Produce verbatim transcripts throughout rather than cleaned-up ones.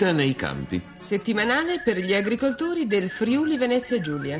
Vita nei campi. Settimanale per gli agricoltori del Friuli Venezia Giulia.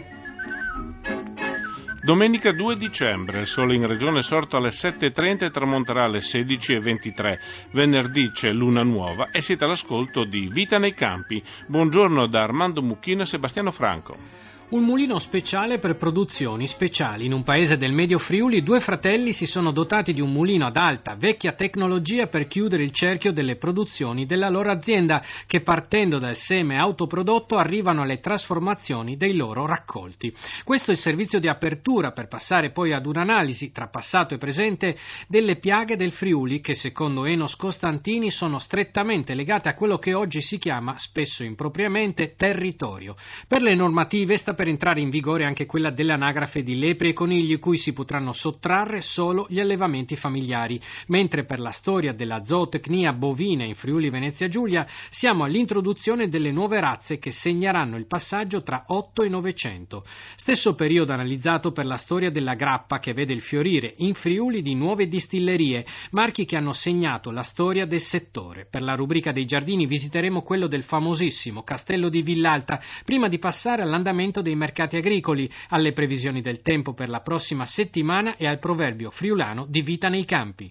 Domenica due dicembre, il sole in regione è sorto alle sette e trenta e tramonterà alle sedici e ventitré. Venerdì c'è luna nuova e siete all'ascolto di Vita nei campi. Buongiorno da Armando Mucchino e Sebastiano Franco. Un mulino speciale per produzioni speciali. In un paese del Medio Friuli, due fratelli si sono dotati di un mulino ad alta, vecchia tecnologia per chiudere il cerchio delle produzioni della loro azienda, che partendo dal seme autoprodotto arrivano alle trasformazioni dei loro raccolti. Questo è il servizio di apertura per passare poi ad un'analisi, tra passato e presente, delle piaghe del Friuli che, secondo Enos Costantini, sono strettamente legate a quello che oggi si chiama, spesso impropriamente, territorio. Per le normative sta per entrare in vigore anche quella dell'anagrafe di lepri e conigli, cui si potranno sottrarre solo gli allevamenti familiari, mentre per la storia della zootecnia bovina in Friuli Venezia Giulia siamo all'introduzione delle nuove razze che segneranno il passaggio tra otto e novecento. Stesso periodo analizzato per la storia della grappa, che vede il fiorire in Friuli di nuove distillerie, marchi che hanno segnato la storia del settore. Per la rubrica dei giardini visiteremo quello del famosissimo Castello di Villalta, prima di passare all'andamento dei mercati agricoli, alle previsioni del tempo per la prossima settimana e al proverbio friulano di vita nei campi.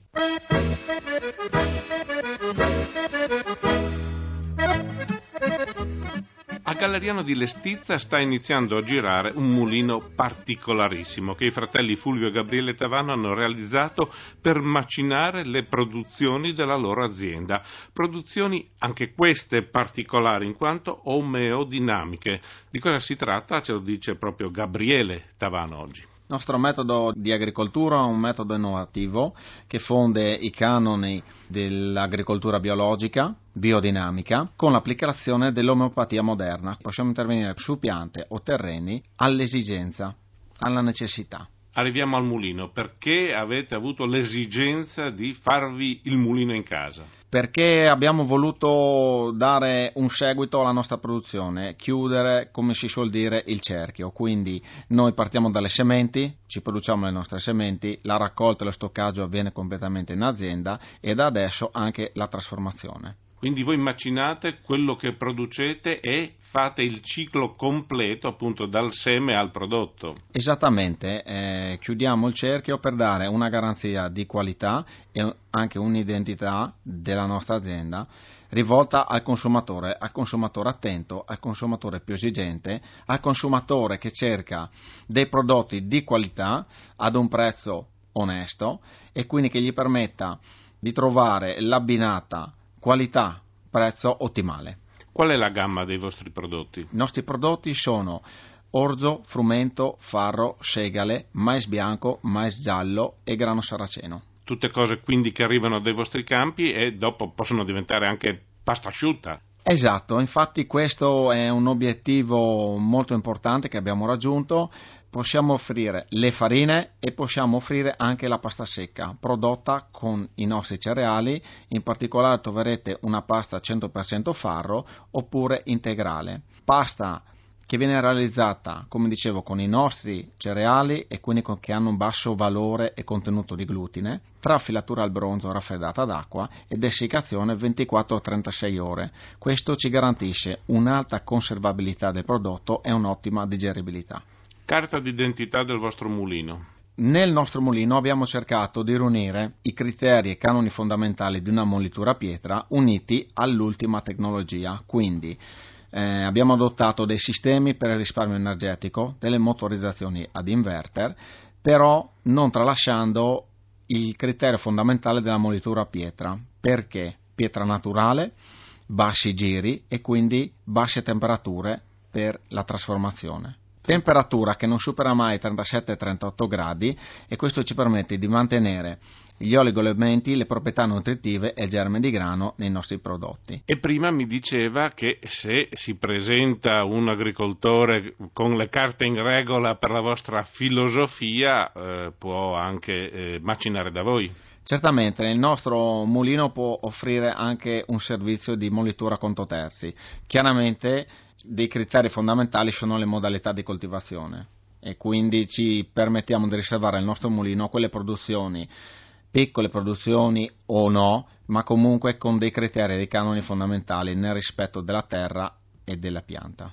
A Galleriano di Lestizza sta iniziando a girare un mulino particolarissimo che i fratelli Fulvio e Gabriele Tavano hanno realizzato per macinare le produzioni della loro azienda. Produzioni anche queste particolari in quanto omeodinamiche. Di cosa si tratta? Ce lo dice proprio Gabriele Tavano oggi. Il nostro metodo di agricoltura è un metodo innovativo che fonde i canoni dell'agricoltura biologica, biodinamica, con l'applicazione dell'omeopatia moderna. Possiamo intervenire su piante o terreni all'esigenza, alla necessità. Arriviamo al mulino. Perché avete avuto l'esigenza di farvi il mulino in casa? Perché abbiamo voluto dare un seguito alla nostra produzione, chiudere, come si suol dire, il cerchio. Quindi noi partiamo dalle sementi, ci produciamo le nostre sementi, la raccolta e lo stoccaggio avviene completamente in azienda e da adesso anche la trasformazione. Quindi voi macinate quello che producete e fate il ciclo completo appunto dal seme al prodotto. Esattamente, eh, chiudiamo il cerchio per dare una garanzia di qualità e anche un'identità della nostra azienda rivolta al consumatore, al consumatore attento, al consumatore più esigente, al consumatore che cerca dei prodotti di qualità ad un prezzo onesto e quindi che gli permetta di trovare l'abbinata qualità, prezzo ottimale. Qual è la gamma dei vostri prodotti? I nostri prodotti sono orzo, frumento, farro, segale, mais bianco, mais giallo e grano saraceno. Tutte cose quindi che arrivano dai vostri campi e dopo possono diventare anche pasta asciutta. Esatto, infatti questo è un obiettivo molto importante che abbiamo raggiunto. Possiamo offrire le farine e possiamo offrire anche la pasta secca prodotta con i nostri cereali, in particolare troverete una pasta cento per cento farro oppure integrale. Pasta che viene realizzata, come dicevo, con i nostri cereali e quindi che hanno un basso valore e contenuto di glutine, tra filatura al bronzo raffreddata ad acqua ed essiccazione ventiquattro trentasei ore. Questo ci garantisce un'alta conservabilità del prodotto e un'ottima digeribilità. Carta d'identità del vostro mulino. Nel nostro mulino abbiamo cercato di riunire i criteri e canoni fondamentali di una molitura a pietra uniti all'ultima tecnologia, quindi eh, abbiamo adottato dei sistemi per il risparmio energetico, delle motorizzazioni ad inverter, però non tralasciando il criterio fondamentale della molitura a pietra. Perché? Pietra naturale, bassi giri e quindi basse temperature per la trasformazione. Temperatura che non supera mai trentasette trentotto gradi e questo ci permette di mantenere gli oligoelementi, le proprietà nutritive e il germe di grano nei nostri prodotti. E prima mi diceva che se si presenta un agricoltore con le carte in regola per la vostra filosofia eh, può anche eh, macinare da voi. Certamente, il nostro mulino può offrire anche un servizio di molitura conto terzi. Chiaramente dei criteri fondamentali sono le modalità di coltivazione e quindi ci permettiamo di riservare al nostro mulino quelle produzioni piccole produzioni o no, ma comunque con dei criteri e dei canoni fondamentali nel rispetto della terra e della pianta.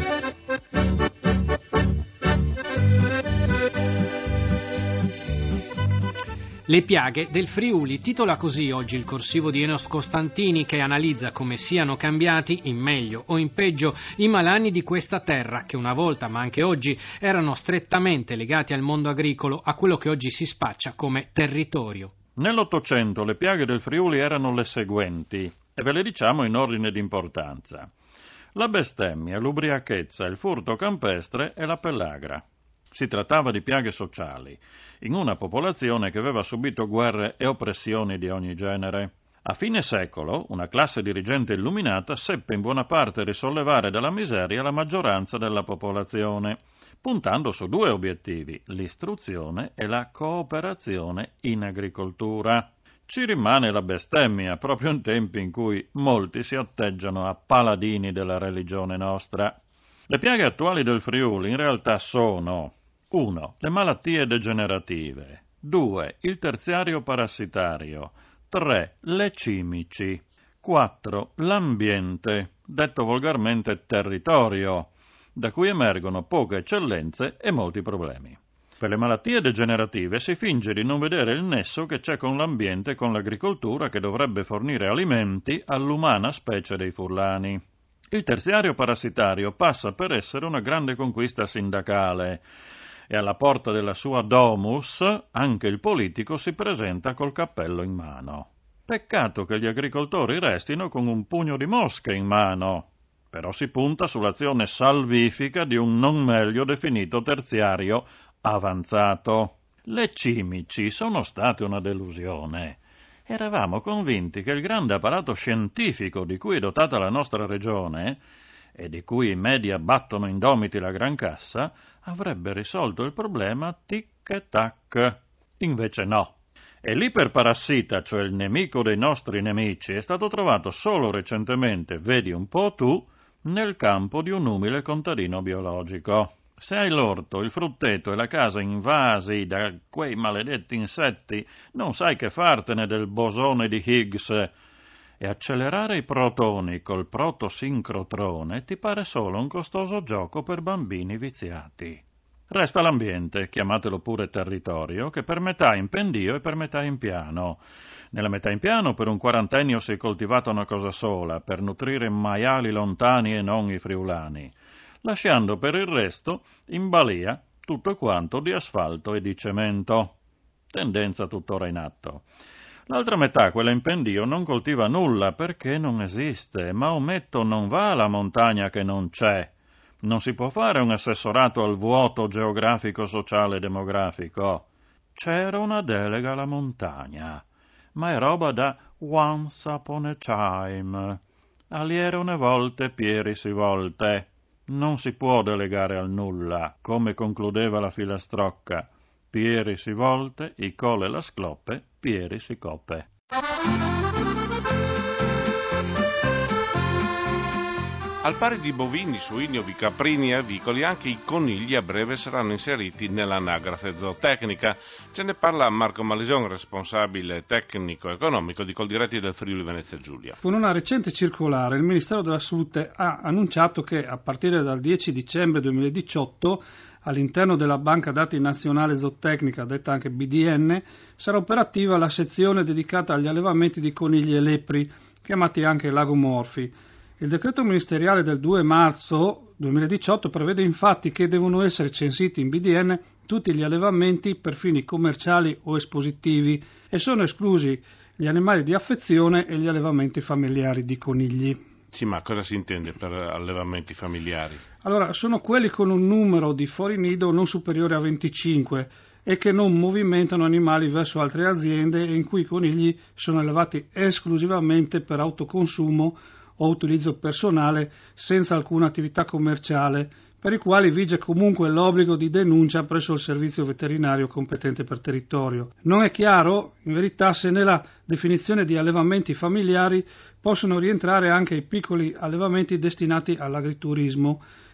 Le piaghe del Friuli, titola così oggi il corsivo di Enos Costantini, che analizza come siano cambiati, in meglio o in peggio, i malanni di questa terra che una volta, ma anche oggi, erano strettamente legati al mondo agricolo, a quello che oggi si spaccia come territorio. Nell'Ottocento le piaghe del Friuli erano le seguenti, e ve le diciamo in ordine di importanza: la bestemmia, l'ubriachezza, il furto campestre e la pellagra. Si trattava di piaghe sociali, in una popolazione che aveva subito guerre e oppressioni di ogni genere. A fine secolo, una classe dirigente illuminata seppe in buona parte risollevare dalla miseria la maggioranza della popolazione, puntando su due obiettivi, l'istruzione e la cooperazione in agricoltura. Ci rimane la bestemmia, proprio in tempi in cui molti si atteggiano a paladini della religione nostra. Le piaghe attuali del Friuli in realtà sono: uno. Le malattie degenerative. due. Il terziario parassitario. tre. Le cimici. quattro. L'ambiente, detto volgarmente territorio, da cui emergono poche eccellenze e molti problemi. Per le malattie degenerative si finge di non vedere il nesso che c'è con l'ambiente e con l'agricoltura che dovrebbe fornire alimenti all'umana specie dei furlani. Il terziario parassitario passa per essere una grande conquista sindacale, e alla porta della sua domus anche il politico si presenta col cappello in mano. Peccato che gli agricoltori restino con un pugno di mosche in mano, però si punta sull'azione salvifica di un non meglio definito terziario avanzato. Le cimici sono state una delusione. Eravamo convinti che il grande apparato scientifico di cui è dotata la nostra regione, e di cui i media battono indomiti la gran cassa, avrebbe risolto il problema tic-tac. Invece no. E l'iperparassita, cioè il nemico dei nostri nemici, è stato trovato solo recentemente, vedi un po' tu, nel campo di un umile contadino biologico. Se hai l'orto, il frutteto e la casa invasi da quei maledetti insetti, non sai che fartene del bosone di Higgs, e accelerare i protoni col protosincrotrone ti pare solo un costoso gioco per bambini viziati. Resta l'ambiente, chiamatelo pure territorio, che per metà in pendio e per metà in piano. Nella metà in piano per un quarantennio si è coltivata una cosa sola, per nutrire maiali lontani e non i friulani, lasciando per il resto in balia tutto quanto di asfalto e di cemento. Tendenza tuttora in atto. L'altra metà, quella in pendio, non coltiva nulla perché non esiste. Maometto non va alla montagna che non c'è. Non si può fare un assessorato al vuoto geografico, sociale e demografico. C'era una delega alla montagna, ma è roba da once upon a time. Aliere une volte, pieri si volte. Non si può delegare al nulla, come concludeva la filastrocca. Pieri si volte, i cole la scloppe, pieri si coppe. Al pari di bovini, suini, ovicaprini e avicoli, anche i conigli a breve saranno inseriti nell'anagrafe zootecnica. Ce ne parla Marco Malison, responsabile tecnico-economico di Coldiretti del Friuli Venezia Giulia. Con una recente circolare il Ministero della Salute ha annunciato che a partire dal dieci dicembre duemiladiciotto all'interno della Banca Dati Nazionale Zootecnica, detta anche B D N, sarà operativa la sezione dedicata agli allevamenti di conigli e lepri, chiamati anche lagomorfi. Il decreto ministeriale del due marzo duemiladiciotto prevede infatti che devono essere censiti in B D N tutti gli allevamenti per fini commerciali o espositivi e sono esclusi gli animali di affezione e gli allevamenti familiari di conigli. Sì, ma cosa si intende per allevamenti familiari? Allora, sono quelli con un numero di fuori nido non superiore a venticinque e che non movimentano animali verso altre aziende e in cui i conigli sono allevati esclusivamente per autoconsumo o utilizzo personale senza alcuna attività commerciale, per i quali vige comunque l'obbligo di denuncia presso il servizio veterinario competente per territorio. Non è chiaro, in verità, se nella definizione di allevamenti familiari possono rientrare anche i piccoli allevamenti destinati all'agriturismo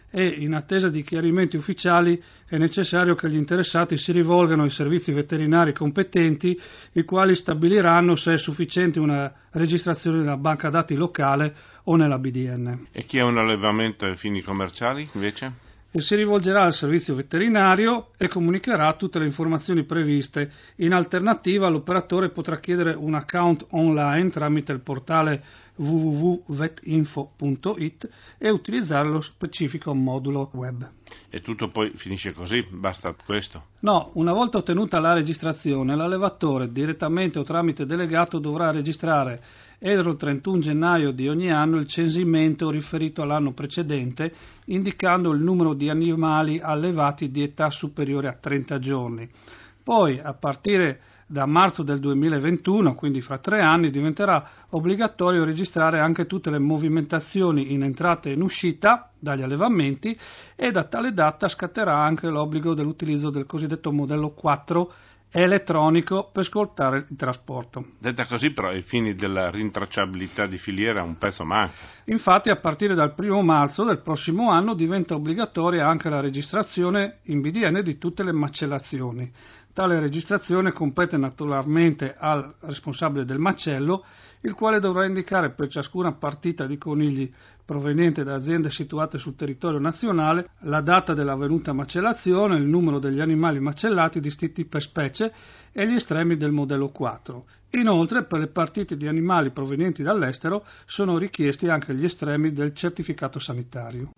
e, in attesa di chiarimenti ufficiali, è necessario che gli interessati si rivolgano ai servizi veterinari competenti, i quali stabiliranno se è sufficiente una registrazione nella banca dati locale o nella B D N. E chi ha un allevamento a fini commerciali, invece? E si rivolgerà al servizio veterinario e comunicherà tutte le informazioni previste. In alternativa, l'operatore potrà chiedere un account online tramite il portale w w w punto vetinfo punto it e utilizzare lo specifico modulo web. E tutto poi finisce così? Basta questo? No, una volta ottenuta la registrazione, l'allevatore, direttamente o tramite delegato, dovrà registrare entro il trentuno gennaio di ogni anno il censimento riferito all'anno precedente, indicando il numero di animali allevati di età superiore a trenta giorni. Poi, a partire da marzo del duemilaventuno, quindi fra tre anni, diventerà obbligatorio registrare anche tutte le movimentazioni in entrata e in uscita dagli allevamenti, e da tale data scatterà anche l'obbligo dell'utilizzo del cosiddetto modello quattro elettronico per scortare il trasporto. Detta così, però, ai fini della rintracciabilità di filiera un pezzo manca. Infatti, a partire dal primo marzo del prossimo anno diventa obbligatoria anche la registrazione in B D N di tutte le macellazioni. Tale registrazione compete naturalmente al responsabile del macello, il quale dovrà indicare per ciascuna partita di conigli proveniente da aziende situate sul territorio nazionale la data dell'avvenuta macellazione, il numero degli animali macellati distinti per specie e gli estremi del modello quattro. Inoltre, per le partite di animali provenienti dall'estero sono richiesti anche gli estremi del certificato sanitario.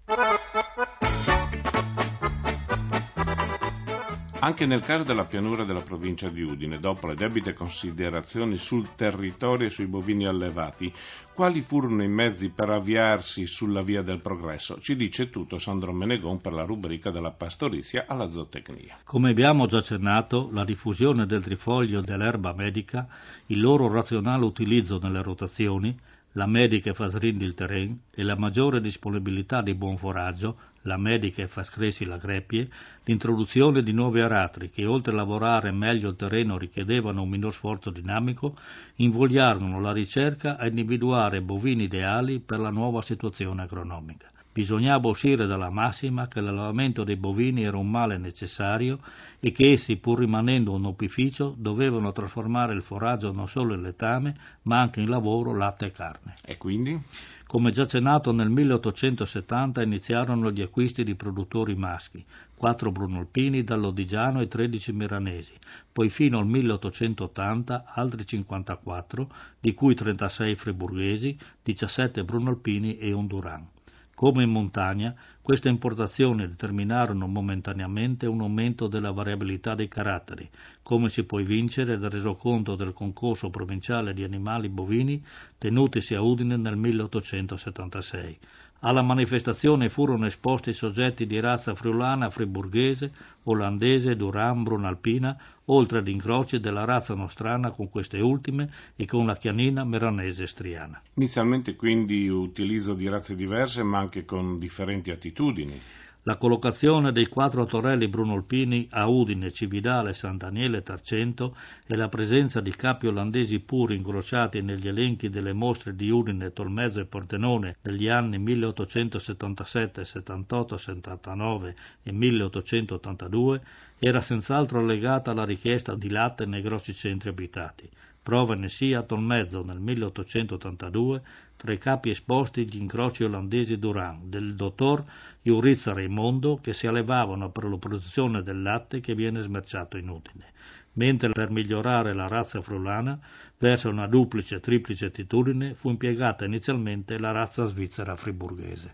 Anche nel caso della pianura della provincia di Udine, dopo le debite considerazioni sul territorio e sui bovini allevati, quali furono i mezzi per avviarsi sulla via del progresso? Ci dice tutto Sandro Menegon per la rubrica della pastorizia alla zootecnia. Come abbiamo già accennato, la diffusione del trifoglio dell'erba medica, il loro razionale utilizzo nelle rotazioni, la medica fa srindi il terreno e la maggiore disponibilità di buon foraggio, la medica fa scressi la greppie, l'introduzione di nuovi aratri che, oltre a lavorare meglio il terreno, richiedevano un minor sforzo dinamico, invogliarono la ricerca a individuare bovini ideali per la nuova situazione agronomica. Bisognava uscire dalla massima che l'allevamento dei bovini era un male necessario e che essi, pur rimanendo un opificio, dovevano trasformare il foraggio non solo in letame, ma anche in lavoro, latte e carne. E quindi? Come già accennato, nel milleottocentosettanta iniziarono gli acquisti di produttori maschi, quattro brunolpini dall'Odigiano e tredici milanesi, poi fino al milleottocentottanta altri cinquantaquattro, di cui trentasei friburghesi, diciassette brunolpini e un Duran. Come in montagna, queste importazioni determinarono momentaneamente un aumento della variabilità dei caratteri, come si può evincere dal resoconto del concorso provinciale di animali bovini tenutisi a Udine nel milleottocentosettantasei. Alla manifestazione furono esposti soggetti di razza friulana, friburghese, olandese, Duran, brunalpina, oltre ad incroci della razza nostrana con queste ultime e con la chianina meranese striana. Inizialmente quindi utilizzo di razze diverse ma anche con differenti attitudini. La collocazione dei quattro torelli brunolpini a Udine, Cividale, San Daniele e Tarcento e la presenza di capi olandesi puri incrociati negli elenchi delle mostre di Udine, Tolmezzo e Pordenone negli anni milleottocentosettantasette, settantotto, settantanove e milleottocentottantadue era senz'altro legata alla richiesta di latte nei grossi centri abitati. Prova ne sia a Tolmezzo nel milleottocentottantadue tra i capi esposti gli incroci olandesi Duran, del dottor Iurizza Raimondo, che si allevavano per la produzione del latte che viene smerciato in Udine, mentre per migliorare la razza friulana verso una duplice e triplice attitudine fu impiegata inizialmente la razza svizzera friburghese.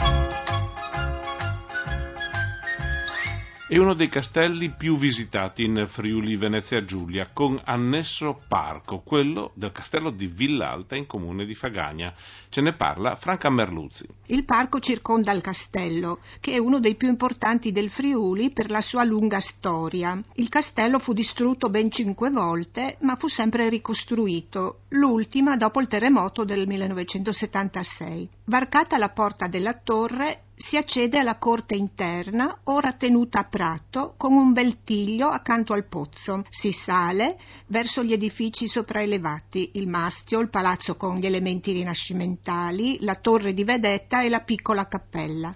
È uno dei castelli più visitati in Friuli Venezia Giulia, con annesso parco, quello del castello di Villalta in comune di Fagagna. Ce ne parla Franca Merluzzi. Il parco circonda il castello, che è uno dei più importanti del Friuli per la sua lunga storia. Il castello fu distrutto ben cinque volte, ma fu sempre ricostruito, l'ultima dopo il terremoto del millenovecentosettantasei. Varcata la porta della torre, si accede alla corte interna, ora tenuta a prato, con un bel tiglio accanto al pozzo. Si sale verso gli edifici sopraelevati, il mastio, il palazzo con gli elementi rinascimentali, la torre di vedetta e la piccola cappella.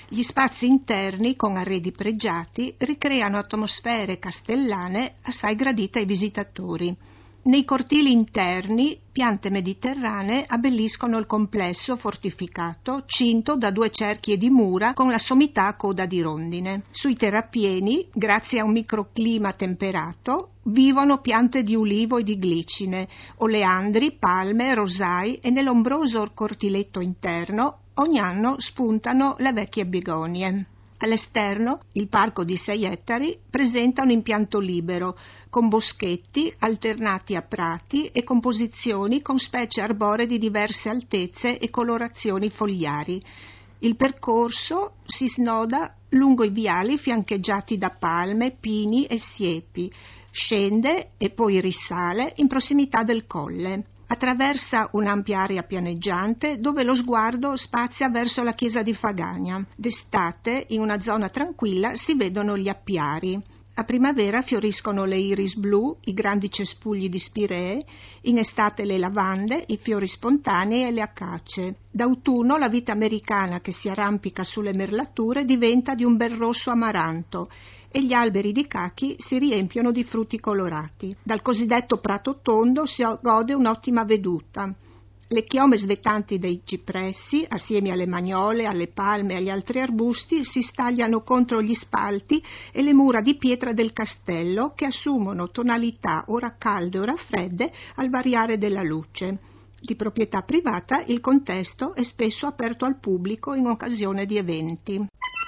Gli spazi interni, con arredi pregiati, ricreano atmosfere castellane assai gradite ai visitatori. Nei cortili interni, piante mediterranee abbelliscono il complesso fortificato, cinto da due cerchie di mura con la sommità a coda di rondine. Sui terrapieni, grazie a un microclima temperato, vivono piante di ulivo e di glicine, oleandri, palme, rosai e nell'ombroso cortiletto interno ogni anno spuntano le vecchie begonie. All'esterno, il parco di sei ettari presenta un impianto libero, con boschetti alternati a prati e composizioni con specie arboree di diverse altezze e colorazioni fogliari. Il percorso si snoda lungo i viali fiancheggiati da palme, pini e siepi, scende e poi risale in prossimità del colle. Attraversa un'ampia area pianeggiante dove lo sguardo spazia verso la chiesa di Fagagna. D'estate, in una zona tranquilla, si vedono gli appiari. A primavera fioriscono le iris blu, i grandi cespugli di spiree, in estate le lavande, i fiori spontanei e le acacie. D'autunno la vite americana che si arrampica sulle merlature diventa di un bel rosso amaranto e gli alberi di cachi si riempiono di frutti colorati. Dal cosiddetto prato tondo si gode un'ottima veduta. Le chiome svettanti dei cipressi, assieme alle magnole, alle palme e agli altri arbusti, si stagliano contro gli spalti e le mura di pietra del castello, che assumono tonalità ora calde ora fredde al variare della luce. Di proprietà privata, il contesto è spesso aperto al pubblico in occasione di eventi.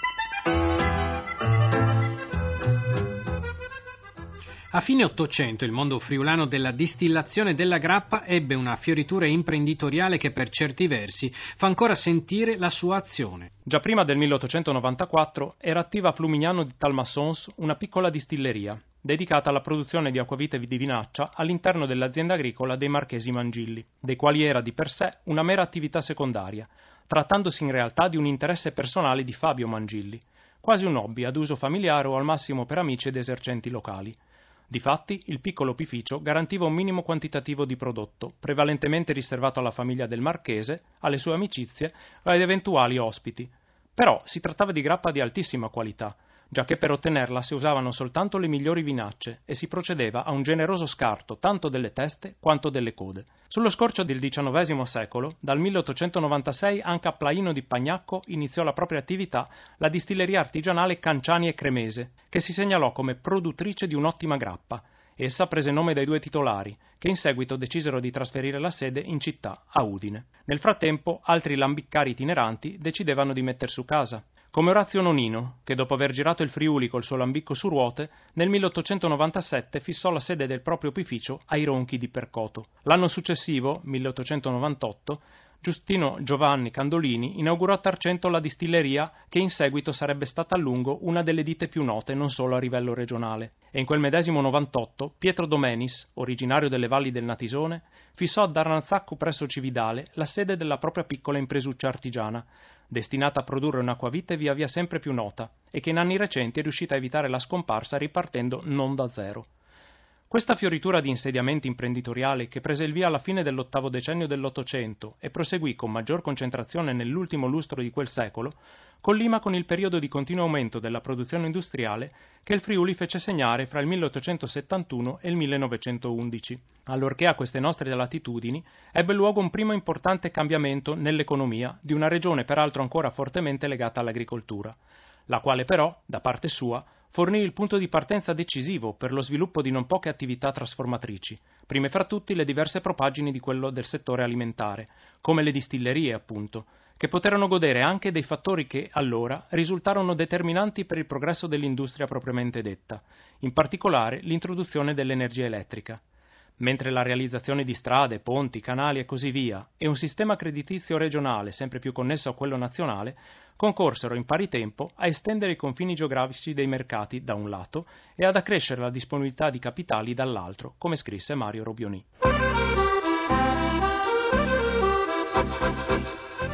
A fine Ottocento il mondo friulano della distillazione della grappa ebbe una fioritura imprenditoriale che per certi versi fa ancora sentire la sua azione. Già prima del milleottocentonovantaquattro era attiva a Flumignano di Talmassons una piccola distilleria, dedicata alla produzione di acquavite di vinaccia all'interno dell'azienda agricola dei Marchesi Mangilli, dei quali era di per sé una mera attività secondaria, trattandosi in realtà di un interesse personale di Fabio Mangilli, quasi un hobby ad uso familiare o al massimo per amici ed esercenti locali. Difatti, il piccolo opificio garantiva un minimo quantitativo di prodotto, prevalentemente riservato alla famiglia del Marchese, alle sue amicizie e ad eventuali ospiti. Però si trattava di grappa di altissima qualità, giacché per ottenerla si usavano soltanto le migliori vinacce e si procedeva a un generoso scarto tanto delle teste quanto delle code. Sullo scorcio del diciannovesimo secolo, dal milleottocentonovantasei anche a Plaino di Pagnacco iniziò la propria attività la distilleria artigianale Canciani e Cremese, che si segnalò come produttrice di un'ottima grappa. Essa prese nome dai due titolari, che in seguito decisero di trasferire la sede in città, a Udine. Nel frattempo, altri lambiccari itineranti decidevano di metter su casa, come Orazio Nonino, che dopo aver girato il Friuli col suo lambicco su ruote, nel milleottocentonovantasette fissò la sede del proprio opificio ai Ronchi di Percoto. L'anno successivo, milleottocentonovantotto, Giustino Giovanni Candolini inaugurò a Tarcento la distilleria che in seguito sarebbe stata a lungo una delle ditte più note non solo a livello regionale. E in quel medesimo novantotto Pietro Domenis, originario delle valli del Natisone, fissò ad Arnazzacco presso Cividale la sede della propria piccola impresuccia artigiana, destinata a produrre un'acquavite via via sempre più nota e che in anni recenti è riuscita a evitare la scomparsa ripartendo non da zero. Questa fioritura di insediamenti imprenditoriali, che prese il via alla fine dell'ottavo decennio dell'Ottocento e proseguì con maggior concentrazione nell'ultimo lustro di quel secolo, collima con il periodo di continuo aumento della produzione industriale che il Friuli fece segnare fra il milleottocentosettantuno e il millenovecentoundici, allorché a queste nostre latitudini ebbe luogo un primo importante cambiamento nell'economia di una regione peraltro ancora fortemente legata all'agricoltura, la quale però, da parte sua, fornì il punto di partenza decisivo per lo sviluppo di non poche attività trasformatrici, prime fra tutti le diverse propaggini di quello del settore alimentare, come le distillerie appunto, che poterono godere anche dei fattori che, allora, risultarono determinanti per il progresso dell'industria propriamente detta, in particolare l'introduzione dell'energia elettrica. Mentre la realizzazione di strade, ponti, canali e così via e un sistema creditizio regionale sempre più connesso a quello nazionale concorsero in pari tempo a estendere i confini geografici dei mercati da un lato e ad accrescere la disponibilità di capitali dall'altro, come scrisse Mario Robioni.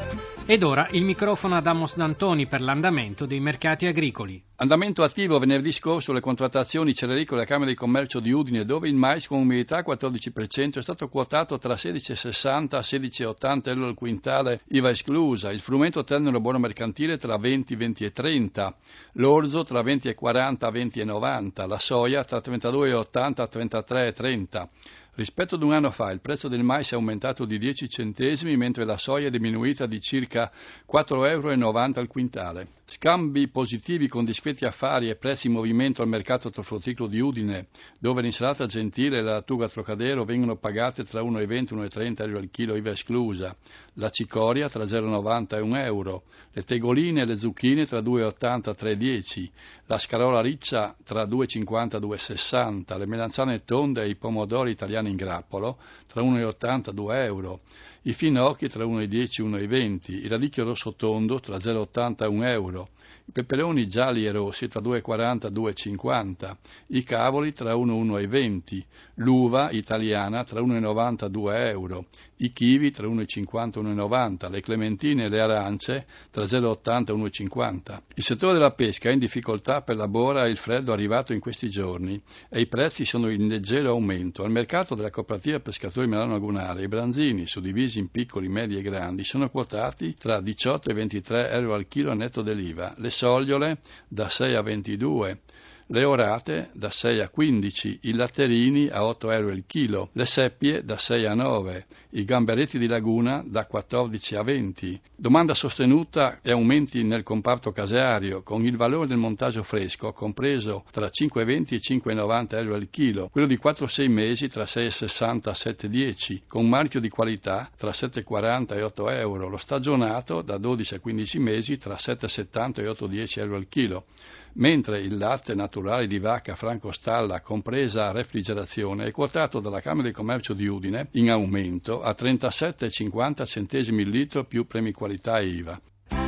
Ed ora il microfono ad Amos D'Antoni per l'andamento dei mercati agricoli. Andamento attivo venerdì scorso le contrattazioni cerealicole alla Camera di Commercio di Udine, dove il mais con umidità quattordici per cento è stato quotato tra sedici virgola sessanta e sedici virgola ottanta euro al quintale, I V A esclusa, il frumento tenero buono mercantile tra venti, venti e trenta, l'orzo tra venti e quaranta, venti e novanta, la soia tra trentadue virgola ottanta e trentatré e trenta. Rispetto ad un anno fa il prezzo del mais è aumentato di dieci centesimi, mentre la soia è diminuita di circa quattro virgola novanta euro al quintale. Scambi positivi con discreti affari e prezzi in movimento al mercato trofrutticolo di Udine, dove l'insalata gentile e la lattuga Trocadero vengono pagate tra uno virgola venti e uno virgola trenta euro al chilo I V A esclusa, la cicoria tra zero virgola novanta e un euro, le tegoline e le zucchine tra due virgola ottanta e tre virgola dieci, la scarola riccia tra due virgola cinquanta e due virgola sessanta, le melanzane tonde e i pomodori italiani in grappolo tra uno virgola ottanta e due euro, i finocchi tra uno virgola dieci e uno virgola venti, il radicchio rosso tondo tra zero virgola ottanta e un euro, i peperoni gialli e rossi tra due virgola quaranta e due virgola cinquanta, i cavoli tra uno virgola uno e venti, l'uva italiana tra uno virgola novanta e due euro, i kiwi tra uno virgola cinquanta e uno virgola novanta, le clementine e le arance tra zero virgola ottanta e uno virgola cinquanta. Il settore della pesca è in difficoltà per la bora e il freddo arrivato in questi giorni e i prezzi sono in leggero aumento. Al mercato della cooperativa pescatori Milano Lagunare i branzini, suddivisi in piccoli, medi e grandi, sono quotati tra diciotto e ventitré euro al chilo netto dell'I V A, le sogliole da sei a ventidue, le orate da sei a quindici, i latterini a otto euro il chilo, le seppie da sei a nove, i gamberetti di laguna da quattordici a venti. Domanda sostenuta e aumenti nel comparto caseario, con il valore del montaggio fresco compreso tra cinque virgola venti e cinque virgola novanta euro al chilo, quello di quattro sei mesi tra sei virgola sessanta e sette virgola dieci, con marchio di qualità tra sette virgola quaranta e otto euro, lo stagionato da dodici a quindici mesi tra sette virgola settanta e otto virgola dieci euro al chilo, mentre il latte naturale di vacca Franco Stalla, compresa refrigerazione, è quotato dalla Camera di Commercio di Udine in aumento a trentasette virgola cinquanta centesimi il litro più premi qualità e I V A.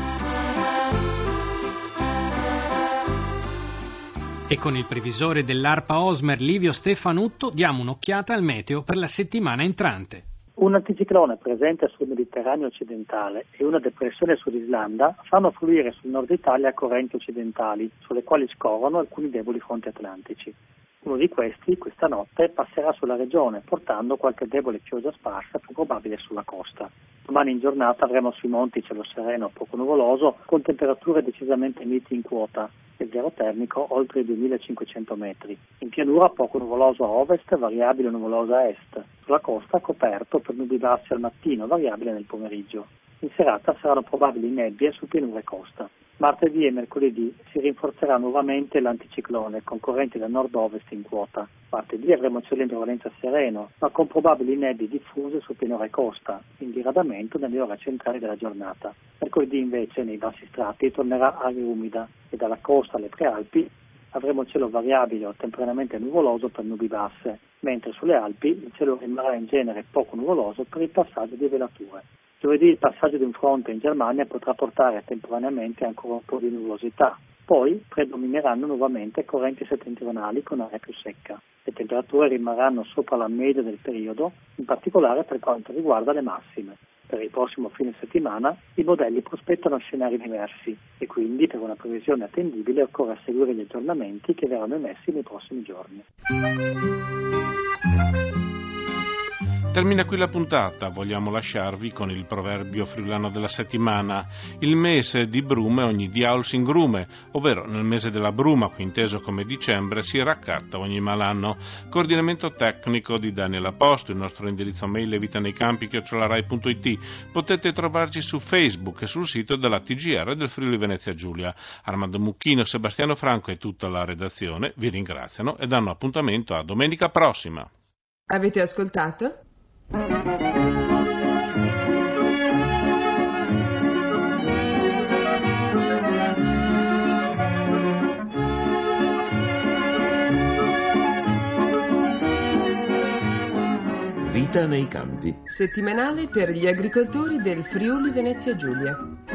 E con il previsore dell'ARPA Osmer Livio Stefanutto diamo un'occhiata al meteo per la settimana entrante. Un anticiclone presente sul Mediterraneo occidentale e una depressione sull'Islanda fanno fluire sul nord Italia correnti occidentali, sulle quali scorrono alcuni deboli fronti atlantici. Uno di questi, questa notte, passerà sulla regione, portando qualche debole pioggia sparsa, più probabile sulla costa. Domani in giornata avremo sui monti cielo sereno poco nuvoloso, con temperature decisamente miti in quota, e zero termico oltre i duemilacinquecento metri. In pianura poco nuvoloso a ovest, variabile nuvoloso a est. Sulla costa coperto per nubi bassi al mattino, variabile nel pomeriggio. In serata saranno probabili nebbie su pianura e costa. Martedì e mercoledì si rinforzerà nuovamente l'anticiclone con correnti da nord-ovest in quota. Martedì avremo cielo in prevalenza sereno, ma con probabili nebbie diffuse su pianura e costa, in diradamento nelle ore centrali della giornata. Mercoledì invece nei bassi strati tornerà aria umida e dalla costa alle prealpi avremo cielo variabile o temporaneamente nuvoloso per nubi basse, mentre sulle Alpi il cielo rimarrà in genere poco nuvoloso per il passaggio di velature. Giovedì il passaggio di un fronte in Germania potrà portare temporaneamente ancora un po' di nuvolosità. Poi predomineranno nuovamente correnti settentrionali con aria più secca. Le temperature rimarranno sopra la media del periodo, in particolare per quanto riguarda le massime. Per il prossimo fine settimana i modelli prospettano scenari diversi e quindi per una previsione attendibile occorre seguire gli aggiornamenti che verranno emessi nei prossimi giorni. Termina qui la puntata, vogliamo lasciarvi con il proverbio friulano della settimana. Il mese di brume ogni diavolo si ingrume, ovvero nel mese della bruma, qui inteso come dicembre, si raccatta ogni malanno. Coordinamento tecnico di Daniela Posto, il nostro indirizzo mail è vitaneikampi chiocciola rai punto it. Potete trovarci su Facebook e sul sito della T G R del Friuli Venezia Giulia. Armando Mucchino, Sebastiano Franco e tutta la redazione vi ringraziano e danno appuntamento a domenica prossima. Avete ascoltato? Vita nei campi. Settimanale per gli agricoltori del Friuli Venezia Giulia.